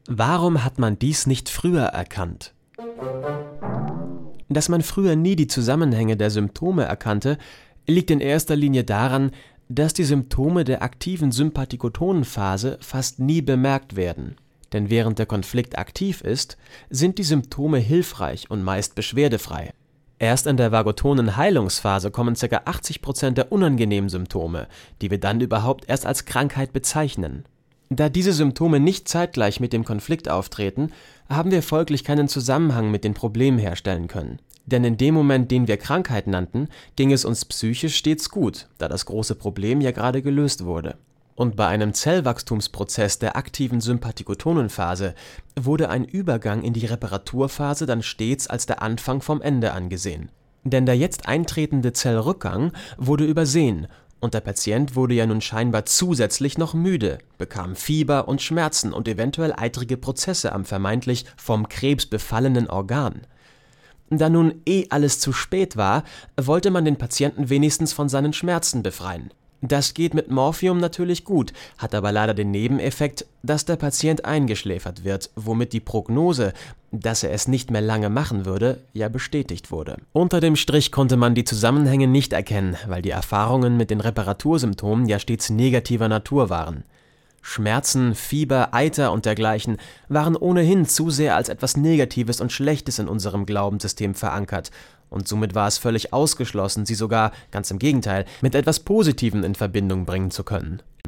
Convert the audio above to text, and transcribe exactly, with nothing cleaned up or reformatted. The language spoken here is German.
Warum hat man dies nicht früher erkannt? Dass man früher nie die Zusammenhänge der Symptome erkannte, liegt in erster Linie daran, dass die Symptome der aktiven Sympathikotonenphase fast nie bemerkt werden. Denn während der Konflikt aktiv ist, sind die Symptome hilfreich und meist beschwerdefrei. Erst in der vagotonen Heilungsphase kommen ca. achtzig Prozent der unangenehmen Symptome, die wir dann überhaupt erst als Krankheit bezeichnen. Da diese Symptome nicht zeitgleich mit dem Konflikt auftreten, haben wir folglich keinen Zusammenhang mit den Problemen herstellen können. Denn in dem Moment, den wir Krankheit nannten, ging es uns psychisch stets gut, da das große Problem ja gerade gelöst wurde. Und bei einem Zellwachstumsprozess der aktiven Sympathikotonenphase wurde ein Übergang in die Reparaturphase dann stets als der Anfang vom Ende angesehen. Denn der jetzt eintretende Zellrückgang wurde übersehen und der Patient wurde ja nun scheinbar zusätzlich noch müde, bekam Fieber und Schmerzen und eventuell eitrige Prozesse am vermeintlich vom Krebs befallenen Organ. Da nun eh alles zu spät war, wollte man den Patienten wenigstens von seinen Schmerzen befreien. Das geht mit Morphium natürlich gut, hat aber leider den Nebeneffekt, dass der Patient eingeschläfert wird, womit die Prognose, dass er es nicht mehr lange machen würde, ja bestätigt wurde. Unter dem Strich konnte man die Zusammenhänge nicht erkennen, weil die Erfahrungen mit den Reparatursymptomen ja stets negativer Natur waren. Schmerzen, Fieber, Eiter und dergleichen waren ohnehin zu sehr als etwas Negatives und Schlechtes in unserem Glaubenssystem verankert, und somit war es völlig ausgeschlossen, sie sogar, ganz im Gegenteil, mit etwas Positivem in Verbindung bringen zu können.